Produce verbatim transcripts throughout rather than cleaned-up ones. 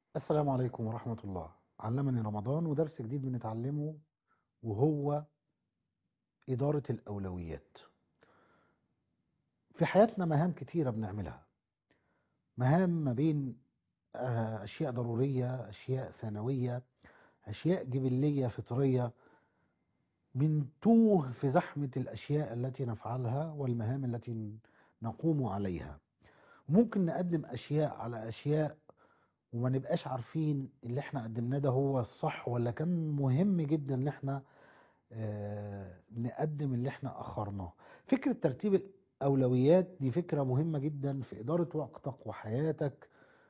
السلام عليكم ورحمة الله. علمني رمضان ودرس جديد بنتعلمه، وهو إدارة الأولويات. في حياتنا مهام كتيرة بنعملها، مهام ما بين آه، أشياء ضرورية، أشياء ثانوية، أشياء جبلية فطرية. بنتوه في زحمة الأشياء التي نفعلها والمهام التي نقوم عليها. ممكن نقدم أشياء على أشياء وما نبقاش عارفين اللي احنا قدمناه ده هو الصح، ولا كان مهم جدا ان احنا آه، نقدم اللي احنا اخرناه. فكرة ترتيب الاولويات دي فكرة مهمة جدا في ادارة وقتك وحياتك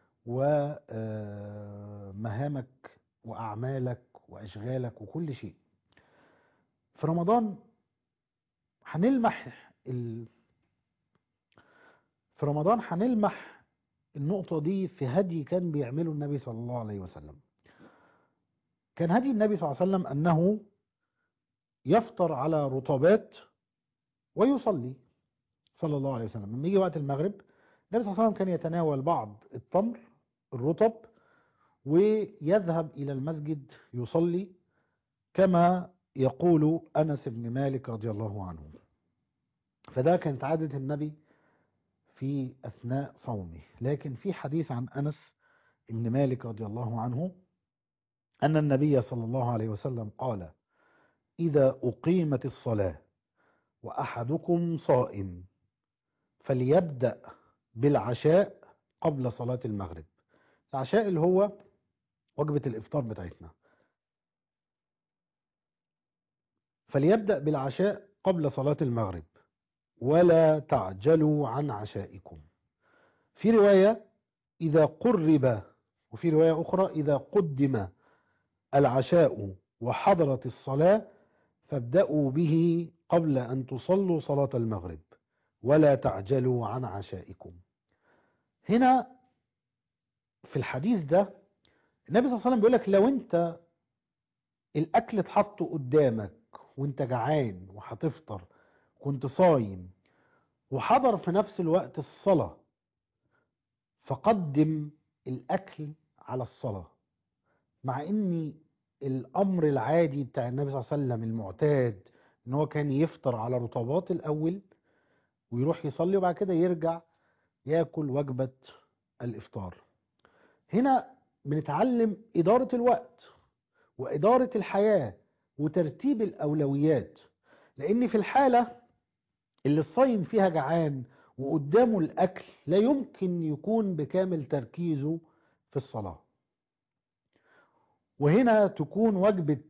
ومهامك واعمالك واشغالك وكل شيء. في رمضان هنلمح ال... في رمضان هنلمح النقطة دي في هدي كان بيعمله النبي صلى الله عليه وسلم. كان هدي النبي صلى الله عليه وسلم انه يفطر على رطبات ويصلي صلى الله عليه وسلم. لما يجي وقت المغرب النبي صلى الله عليه وسلم كان يتناول بعض التمر الرطب ويذهب إلى المسجد يصلي، كما يقول أنس بن مالك رضي الله عنه. فده كانت عادة النبي في أثناء صومه. لكن في حديث عن أنس بن مالك رضي الله عنه أن النبي صلى الله عليه وسلم قال: إذا أقيمت الصلاة وأحدكم صائم فليبدأ بالعشاء قبل صلاة المغرب. العشاء اللي هو وجبة الإفطار بتاعتنا. فليبدأ بالعشاء قبل صلاة المغرب ولا تعجلوا عن عشائكم. في رواية إذا قرب، وفي رواية أخرى إذا قدم العشاء وحضرت الصلاة فابدأوا به قبل أن تصلوا صلاة المغرب ولا تعجلوا عن عشائكم. هنا في الحديث ده النبي صلى الله عليه وسلم بيقول لك لو انت الاكل اتحط قدامك وانت جعان وهتفطر، كنت صايم، وحضر في نفس الوقت الصلاة، فقدم الاكل على الصلاة. مع ان الامر العادي بتاع النبي صلى الله عليه وسلم المعتاد ان هو كان يفطر على رطبات الاول ويروح يصلي وبعد كده يرجع ياكل وجبة الافطار. هنا بنتعلم ادارة الوقت وإدارة الحياة وترتيب الأولويات. لأن في الحالة اللي الصايم فيها جعان وقدامه الأكل لا يمكن يكون بكامل تركيزه في الصلاة. وهنا تكون وجبة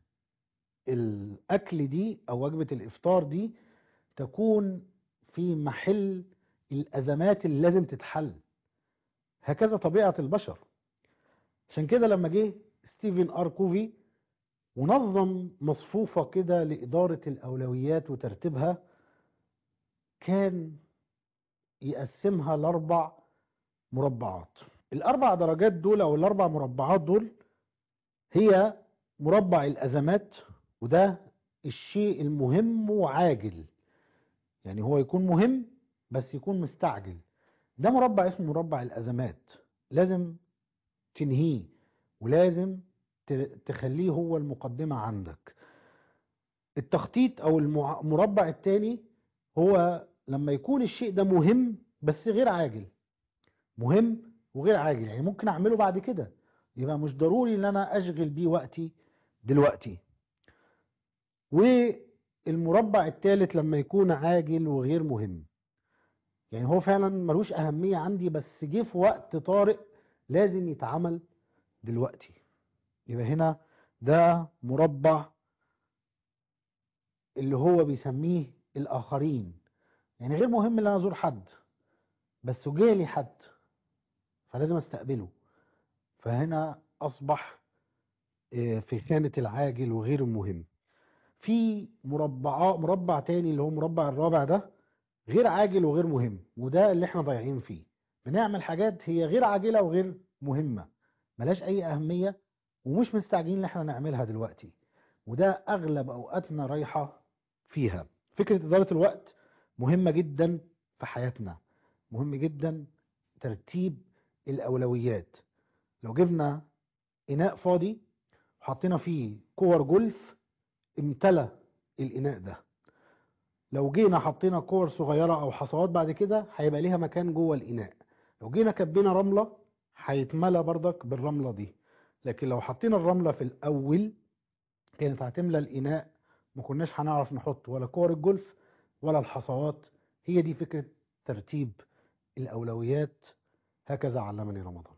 الأكل دي أو وجبة الإفطار دي تكون في محل الأزمات اللي لازم تتحل. هكذا طبيعة البشر. عشان كده لما جه ستيفن ار كوفي ونظم مصفوفة كده لإدارة الأولويات وترتيبها، كان يقسمها لأربع مربعات. الأربع درجات دول أو الأربع مربعات دول هي مربع الأزمات، وده الشيء المهم وعاجل، يعني هو يكون مهم بس يكون مستعجل. ده مربع اسمه مربع الأزمات، لازم تنهيه ولازم ت- تخليه هو المقدمة عندك. التخطيط أو المع- المربع التاني هو لما يكون الشيء ده مهم بس غير عاجل. مهم وغير عاجل يعني ممكن اعمله بعد كده، يبقى مش ضروري ان انا اشغل بيه وقتي دلوقتي. والمربع الثالث لما يكون عاجل وغير مهم، يعني هو فعلا ملوش اهمية عندي بس جه في وقت طارئ لازم يتعمل دلوقتي. يبقى هنا ده مربع اللي هو بيسميه الاخرين، يعني غير مهم ان انا ازور حد بس جالي حد فلازم استقبله. فهنا اصبح آه، في خانة العاجل وغير المهم. في مربع مربع تاني اللي هو مربع الرابع ده غير عاجل وغير مهم، وده اللي احنا ضايعين فيه. بنعمل حاجات هي غير عاجلة وغير مهمة، ملاش اي اهمية ومش مستعجلين ان احنا نعملها دلوقتي، وده اغلب اوقاتنا رايحة فيها. فكرة ادارة الوقت مهمة جدا في حياتنا، مهم جدا ترتيب الاولويات. لو جبنا إناء فاضي وحطينا فيه كور جولف امتلى الإناء ده، لو جينا حطينا كور صغيرة أو حصوات بعد كده هيبقى ليها مكان جوه الإناء. لو جينا كبينا رملة هيتملى بردك بالرملة دي، لكن لو حطينا الرملة في الأول كانت هتملى الإناء، ما كناش هنعرف نحط ولا كور الجولف ولا الحصوات. هي دي فكرة ترتيب الأولويات، هكذا علمني رمضان.